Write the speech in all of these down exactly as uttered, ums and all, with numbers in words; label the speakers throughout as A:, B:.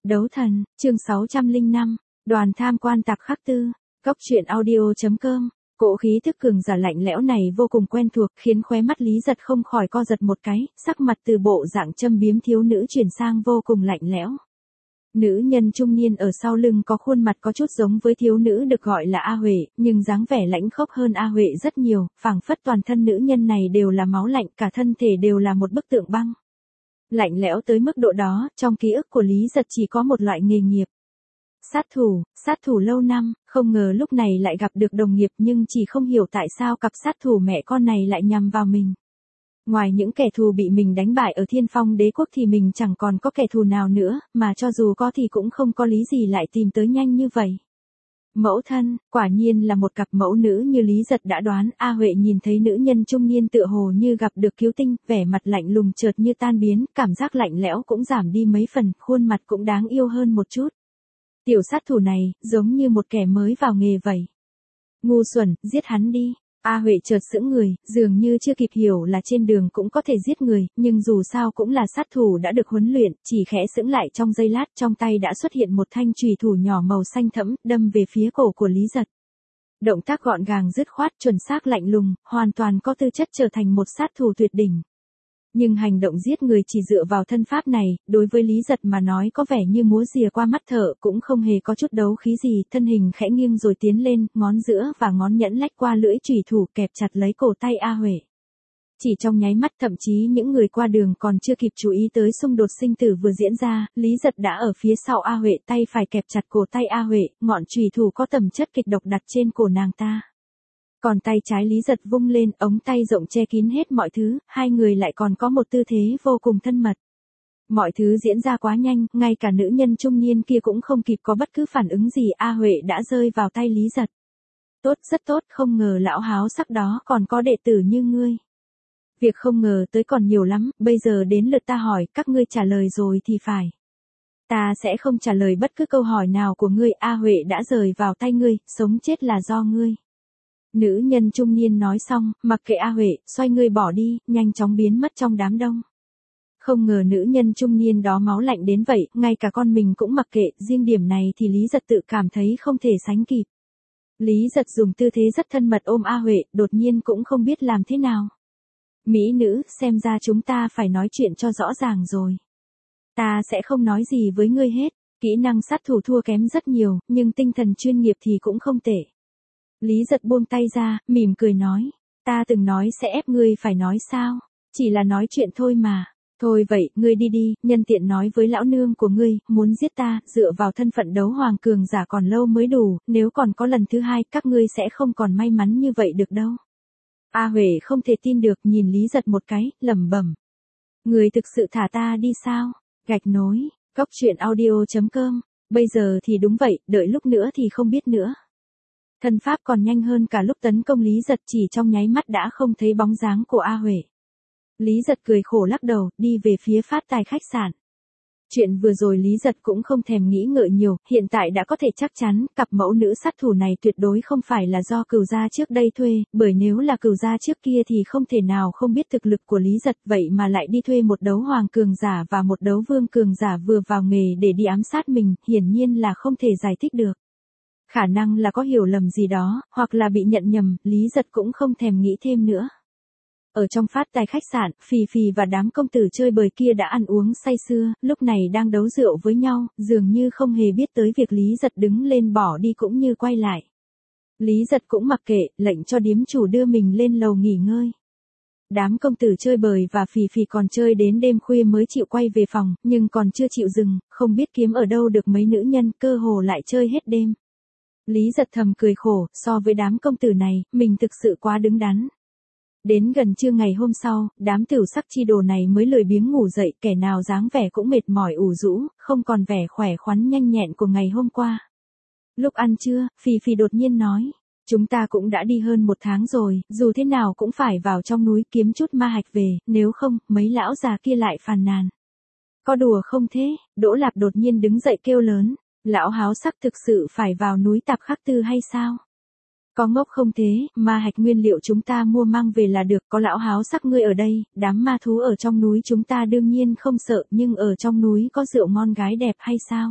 A: Đấu thần, chương sáu trăm lẻ năm, đoàn tham quan Tạp Khắc Tư, Cốc truyện audio.com. Cỗ khí thức cường giả lạnh lẽo này vô cùng quen thuộc, khiến khóe mắt Lý Giật không khỏi co giật một cái, sắc mặt từ bộ dạng châm biếm thiếu nữ chuyển sang vô cùng lạnh lẽo. Nữ nhân trung niên ở sau lưng có khuôn mặt có chút giống với thiếu nữ được gọi là A Huệ, nhưng dáng vẻ lãnh khốc hơn A Huệ rất nhiều, phảng phất toàn thân nữ nhân này đều là máu lạnh, cả thân thể đều là một bức tượng băng. Lạnh lẽo tới mức độ đó, trong ký ức của Lý Giật chỉ có một loại nghề nghiệp. Sát thủ, sát thủ lâu năm, không ngờ lúc này lại gặp được đồng nghiệp nhưng chỉ không hiểu tại sao cặp sát thủ mẹ con này lại nhằm vào mình. Ngoài những kẻ thù bị mình đánh bại ở Thiên Phong Đế Quốc thì mình chẳng còn có kẻ thù nào nữa, mà cho dù có thì cũng không có lý gì lại tìm tới nhanh như vậy. Mẫu thân, quả nhiên là một cặp mẫu nữ như Lý Giật đã đoán. A Huệ nhìn thấy nữ nhân trung niên tựa hồ như gặp được cứu tinh, vẻ mặt lạnh lùng chợt như tan biến, cảm giác lạnh lẽo cũng giảm đi mấy phần, khuôn mặt cũng đáng yêu hơn một chút. Tiểu sát thủ này, giống như một kẻ mới vào nghề vậy. Ngu xuẩn, giết hắn đi. A Huệ chợt sững người, dường như chưa kịp hiểu là trên đường cũng có thể giết người, nhưng dù sao cũng là sát thủ đã được huấn luyện, chỉ khẽ sững lại trong giây lát, trong tay đã xuất hiện một thanh chùy thủ nhỏ màu xanh thẫm, đâm về phía cổ của Lý Giật. Động tác gọn gàng dứt khoát, chuẩn xác lạnh lùng, hoàn toàn có tư chất trở thành một sát thủ tuyệt đỉnh. Nhưng hành động giết người chỉ dựa vào thân pháp này, đối với Lý Giật mà nói có vẻ như múa rìa qua mắt thợ, cũng không hề có chút đấu khí gì, thân hình khẽ nghiêng rồi tiến lên, ngón giữa và ngón nhẫn lách qua lưỡi chùy thủ kẹp chặt lấy cổ tay A Huệ. Chỉ trong nháy mắt, thậm chí những người qua đường còn chưa kịp chú ý tới xung đột sinh tử vừa diễn ra, Lý Giật đã ở phía sau A Huệ, tay phải kẹp chặt cổ tay A Huệ, ngọn chùy thủ có tầm chất kịch độc đặt trên cổ nàng ta. Còn tay trái Lý Giật vung lên, ống tay rộng che kín hết mọi thứ, hai người lại còn có một tư thế vô cùng thân mật. Mọi thứ diễn ra quá nhanh, ngay cả nữ nhân trung niên kia cũng không kịp có bất cứ phản ứng gì, A Huệ đã rơi vào tay Lý Giật. Tốt, rất tốt, không ngờ lão háo sắc đó còn có đệ tử như ngươi. Việc không ngờ tới còn nhiều lắm, bây giờ đến lượt ta hỏi, các ngươi trả lời rồi thì phải. Ta sẽ không trả lời bất cứ câu hỏi nào của ngươi, A Huệ đã rời vào tay ngươi, sống chết là do ngươi. Nữ nhân trung niên nói xong, mặc kệ A Huệ, xoay người bỏ đi, nhanh chóng biến mất trong đám đông. Không ngờ nữ nhân trung niên đó máu lạnh đến vậy, ngay cả con mình cũng mặc kệ, riêng điểm này thì Lý Giật tự cảm thấy không thể sánh kịp. Lý Giật dùng tư thế rất thân mật ôm A Huệ, đột nhiên cũng không biết làm thế nào. Mỹ nữ, xem ra chúng ta phải nói chuyện cho rõ ràng rồi. Ta sẽ không nói gì với ngươi hết, kỹ năng sát thủ thua kém rất nhiều, nhưng tinh thần chuyên nghiệp thì cũng không tệ. Lý Giật buông tay ra, mỉm cười nói, ta từng nói sẽ ép ngươi phải nói sao, chỉ là nói chuyện thôi mà. Thôi vậy, ngươi đi đi, nhân tiện nói với lão nương của ngươi, muốn giết ta, dựa vào thân phận đấu hoàng cường giả còn lâu mới đủ, nếu còn có lần thứ hai, các ngươi sẽ không còn may mắn như vậy được đâu. A Huệ không thể tin được, nhìn Lý Giật một cái, lẩm bẩm. Ngươi thực sự thả ta đi sao? Gạch nối, Cốc truyện audio.com, bây giờ thì đúng vậy, đợi lúc nữa thì không biết nữa. Thân pháp còn nhanh hơn cả lúc tấn công, Lý Giật chỉ trong nháy mắt đã không thấy bóng dáng của A Huệ. Lý Giật cười khổ lắc đầu, đi về phía phát tài khách sạn. Chuyện vừa rồi Lý Giật cũng không thèm nghĩ ngợi nhiều, hiện tại đã có thể chắc chắn, cặp mẫu nữ sát thủ này tuyệt đối không phải là do Cửu gia trước đây thuê, bởi nếu là Cửu gia trước kia thì không thể nào không biết thực lực của Lý Giật, vậy mà lại đi thuê một đấu hoàng cường giả và một đấu vương cường giả vừa vào nghề để đi ám sát mình, hiển nhiên là không thể giải thích được. Khả năng là có hiểu lầm gì đó, hoặc là bị nhận nhầm, Lý Giật cũng không thèm nghĩ thêm nữa. Ở trong phát tài khách sạn, Phì Phì và đám công tử chơi bời kia đã ăn uống say sưa, lúc này đang đấu rượu với nhau, dường như không hề biết tới việc Lý Giật đứng lên bỏ đi cũng như quay lại. Lý Giật cũng mặc kệ, lệnh cho điếm chủ đưa mình lên lầu nghỉ ngơi. Đám công tử chơi bời và Phì Phì còn chơi đến đêm khuya mới chịu quay về phòng, nhưng còn chưa chịu dừng, không biết kiếm ở đâu được mấy nữ nhân, cơ hồ lại chơi hết đêm. Lý Giật thầm cười khổ, so với đám công tử này, mình thực sự quá đứng đắn. Đến gần trưa ngày hôm sau, đám tiểu sắc chi đồ này mới lười biếng ngủ dậy, kẻ nào dáng vẻ cũng mệt mỏi ủ rũ, không còn vẻ khỏe khoắn nhanh nhẹn của ngày hôm qua. Lúc ăn trưa, Phì Phì đột nhiên nói, chúng ta cũng đã đi hơn một tháng rồi, dù thế nào cũng phải vào trong núi kiếm chút ma hạch về, nếu không, mấy lão già kia lại phàn nàn. Có đùa không thế? Đỗ Lạp đột nhiên đứng dậy kêu lớn. Lão háo sắc thực sự phải vào núi Tạp Khắc Tư hay sao? Có ngốc không thế, ma hạch nguyên liệu chúng ta mua mang về là được, có lão háo sắc ngươi ở đây, đám ma thú ở trong núi chúng ta đương nhiên không sợ, nhưng ở trong núi có rượu ngon gái đẹp hay sao?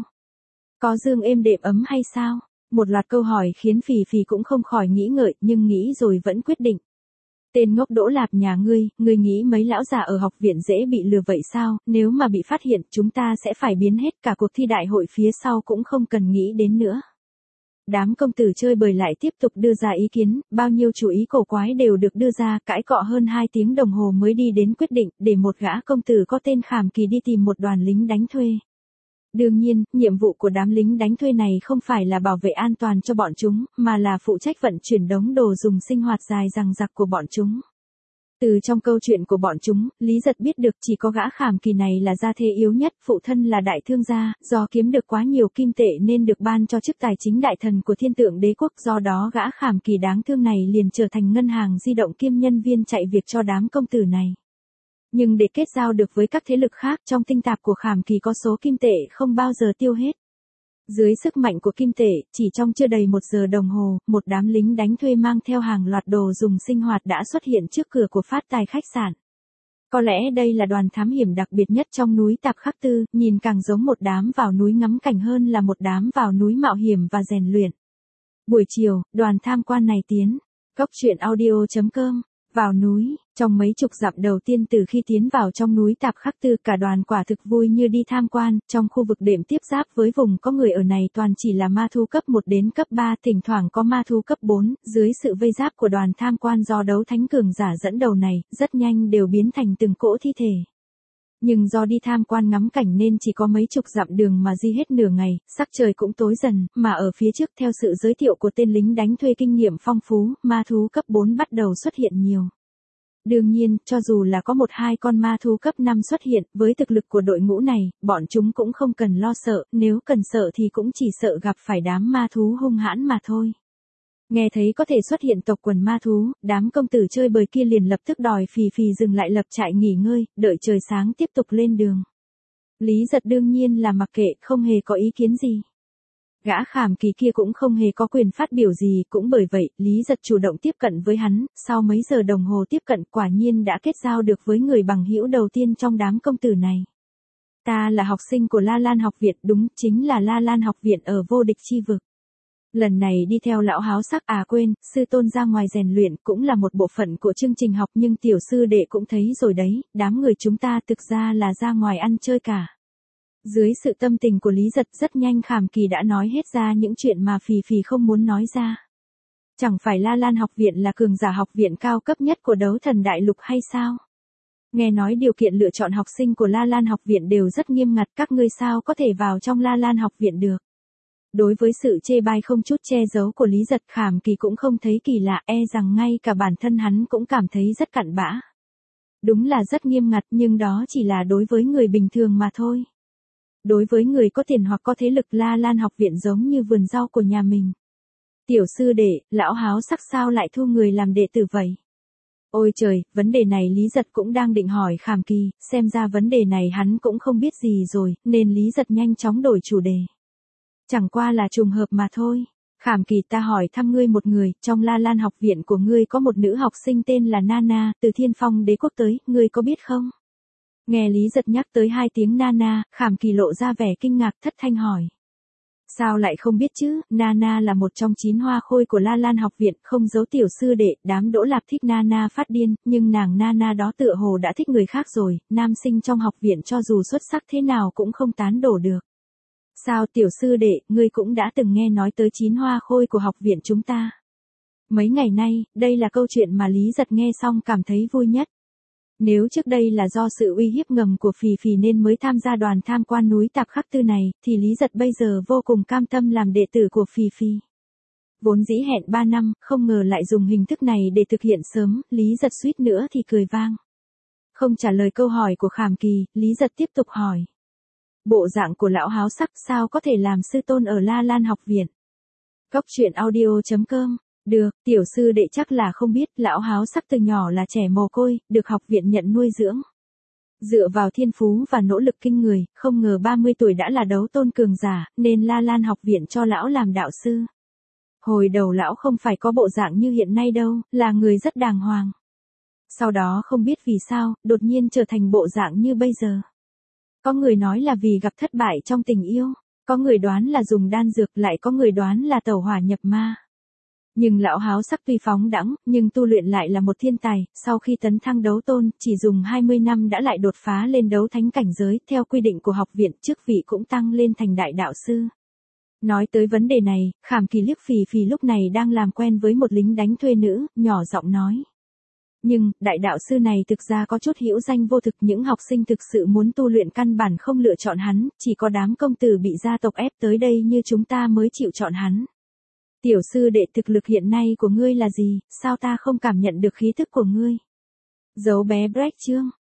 A: Có giường êm đệm ấm hay sao? Một loạt câu hỏi khiến Phì Phì cũng không khỏi nghĩ ngợi, nhưng nghĩ rồi vẫn quyết định. Tên ngốc Đỗ Lạp nhà ngươi, ngươi nghĩ mấy lão già ở học viện dễ bị lừa vậy sao, nếu mà bị phát hiện chúng ta sẽ phải biến hết cả cuộc thi đại hội phía sau cũng không cần nghĩ đến nữa. Đám công tử chơi bời lại tiếp tục đưa ra ý kiến, bao nhiêu chủ ý cổ quái đều được đưa ra, cãi cọ hơn hai tiếng đồng hồ mới đi đến quyết định, để một gã công tử có tên Khảm Kỳ đi tìm một đoàn lính đánh thuê. Đương nhiên, nhiệm vụ của đám lính đánh thuê này không phải là bảo vệ an toàn cho bọn chúng, mà là phụ trách vận chuyển đống đồ dùng sinh hoạt dài dằng dặc của bọn chúng. Từ trong câu chuyện của bọn chúng, Lý Giật biết được chỉ có gã Khảm Kỳ này là gia thế yếu nhất, phụ thân là đại thương gia, do kiếm được quá nhiều kim tệ nên được ban cho chức tài chính đại thần của Thiên Tượng Đế quốc, do đó gã Khảm Kỳ đáng thương này liền trở thành ngân hàng di động kiêm nhân viên chạy việc cho đám công tử này. Nhưng để kết giao được với các thế lực khác, trong tinh tạp của Khảm Kỳ có số kim tệ không bao giờ tiêu hết. Dưới sức mạnh của kim tệ, chỉ trong chưa đầy một giờ đồng hồ, một đám lính đánh thuê mang theo hàng loạt đồ dùng sinh hoạt đã xuất hiện trước cửa của phát tài khách sạn. Có lẽ đây là đoàn thám hiểm đặc biệt nhất trong núi Tạp Khắc Tư, nhìn càng giống một đám vào núi ngắm cảnh hơn là một đám vào núi mạo hiểm và rèn luyện. Buổi chiều, đoàn tham quan này tiến. Cốc truyện audio chấm com. Vào núi, trong mấy chục dặm đầu tiên từ khi tiến vào trong núi Tạp Khắc Tư, cả đoàn quả thực vui như đi tham quan, trong khu vực đệm tiếp giáp với vùng có người ở này toàn chỉ là ma thú cấp một đến cấp ba, thỉnh thoảng có ma thú cấp bốn, dưới sự vây giáp của đoàn tham quan do đấu thánh cường giả dẫn đầu này, rất nhanh đều biến thành từng cỗ thi thể. Nhưng do đi tham quan ngắm cảnh nên chỉ có mấy chục dặm đường mà di hết nửa ngày, sắc trời cũng tối dần, mà ở phía trước theo sự giới thiệu của tên lính đánh thuê kinh nghiệm phong phú, ma thú cấp bốn bắt đầu xuất hiện nhiều. Đương nhiên, cho dù là có một hai con ma thú cấp năm xuất hiện, với thực lực của đội ngũ này, bọn chúng cũng không cần lo sợ, nếu cần sợ thì cũng chỉ sợ gặp phải đám ma thú hung hãn mà thôi. Nghe thấy có thể xuất hiện tộc quần ma thú, đám công tử chơi bời kia liền lập tức đòi Phì Phì dừng lại lập trại nghỉ ngơi, đợi trời sáng tiếp tục lên đường. Lý Giật đương nhiên là mặc kệ, không hề có ý kiến gì. Gã Khảm Kỳ kia cũng không hề có quyền phát biểu gì, cũng bởi vậy, Lý Giật chủ động tiếp cận với hắn, sau mấy giờ đồng hồ tiếp cận quả nhiên đã kết giao được với người bằng hữu đầu tiên trong đám công tử này. Ta là học sinh của La Lan học viện, đúng, chính là La Lan học viện ở vô địch chi vực. Lần này đi theo lão háo sắc à quên, sư tôn ra ngoài rèn luyện cũng là một bộ phận của chương trình học nhưng tiểu sư đệ cũng thấy rồi đấy, đám người chúng ta thực ra là ra ngoài ăn chơi cả. Dưới sự tâm tình của Lý Giật rất nhanh Khảm Kỳ đã nói hết ra những chuyện mà Phì Phì không muốn nói ra. Chẳng phải La Lan học viện là cường giả học viện cao cấp nhất của đấu thần đại lục hay sao? Nghe nói điều kiện lựa chọn học sinh của La Lan học viện đều rất nghiêm ngặt, các ngươi sao có thể vào trong La Lan học viện được? Đối với sự chê bai không chút che giấu của Lý Giật, Khảm Kỳ cũng không thấy kỳ lạ, e rằng ngay cả bản thân hắn cũng cảm thấy rất cặn bã. Đúng là rất nghiêm ngặt nhưng đó chỉ là đối với người bình thường mà thôi. Đối với người có tiền hoặc có thế lực, La Lan học viện giống như vườn rau của nhà mình. Tiểu sư đệ, lão háo sắc sao lại thu người làm đệ tử vậy? Ôi trời, vấn đề này Lý Giật cũng đang định hỏi Khảm Kỳ, xem ra vấn đề này hắn cũng không biết gì rồi, nên Lý Giật nhanh chóng đổi chủ đề. Chẳng qua là trùng hợp mà thôi. Khảm Kỳ, ta hỏi thăm ngươi một người, trong La Lan học viện của ngươi có một nữ học sinh tên là Nana, từ Thiên Phong Đế quốc tới, ngươi có biết không? Nghe Lý Giật nhắc tới hai tiếng Nana, Khảm Kỳ lộ ra vẻ kinh ngạc thất thanh hỏi. Sao lại không biết chứ, Nana là một trong chín hoa khôi của La Lan học viện, không giấu tiểu sư đệ, đám Đỗ Lạp thích Nana phát điên, nhưng nàng Nana đó tựa hồ đã thích người khác rồi, nam sinh trong học viện cho dù xuất sắc thế nào cũng không tán đổ được. Sao tiểu sư đệ, ngươi cũng đã từng nghe nói tới chín hoa khôi của học viện chúng ta? Mấy ngày nay, đây là câu chuyện mà Lý Giật nghe xong cảm thấy vui nhất. Nếu trước đây là do sự uy hiếp ngầm của Phì Phì nên mới tham gia đoàn tham quan núi Tạp Khắc Tư này, thì Lý Giật bây giờ vô cùng cam tâm làm đệ tử của Phì Phì. Vốn dĩ hẹn ba năm, không ngờ lại dùng hình thức này để thực hiện sớm, Lý Giật suýt nữa thì cười vang. Không trả lời câu hỏi của Khảm Kỳ, Lý Giật tiếp tục hỏi. Bộ dạng của lão háo sắc sao có thể làm sư tôn ở La Lan học viện? Cốc truyện audio chấm com. Được, tiểu sư đệ chắc là không biết, lão háo sắc từ nhỏ là trẻ mồ côi, được học viện nhận nuôi dưỡng. Dựa vào thiên phú và nỗ lực kinh người, không ngờ ba mươi tuổi đã là đấu tôn cường giả, nên La Lan học viện cho lão làm đạo sư. Hồi đầu lão không phải có bộ dạng như hiện nay đâu, là người rất đàng hoàng. Sau đó không biết vì sao, đột nhiên trở thành bộ dạng như bây giờ. Có người nói là vì gặp thất bại trong tình yêu, có người đoán là dùng đan dược, lại có người đoán là tẩu hỏa nhập ma. Nhưng lão háo sắc tuy phóng đãng, nhưng tu luyện lại là một thiên tài, sau khi tấn thăng đấu tôn, chỉ dùng hai mươi năm đã lại đột phá lên đấu thánh cảnh giới, theo quy định của học viện, chức vị cũng tăng lên thành đại đạo sư. Nói tới vấn đề này, Khảm Kỳ liếc Phì Phì lúc này đang làm quen với một lính đánh thuê nữ, nhỏ giọng nói. Nhưng, đại đạo sư này thực ra có chút hữu danh vô thực, những học sinh thực sự muốn tu luyện căn bản không lựa chọn hắn, chỉ có đám công tử bị gia tộc ép tới đây như chúng ta mới chịu chọn hắn. Tiểu sư đệ, thực lực hiện nay của ngươi là gì, sao ta không cảm nhận được khí thức của ngươi? Giấu bé Brecht Trương,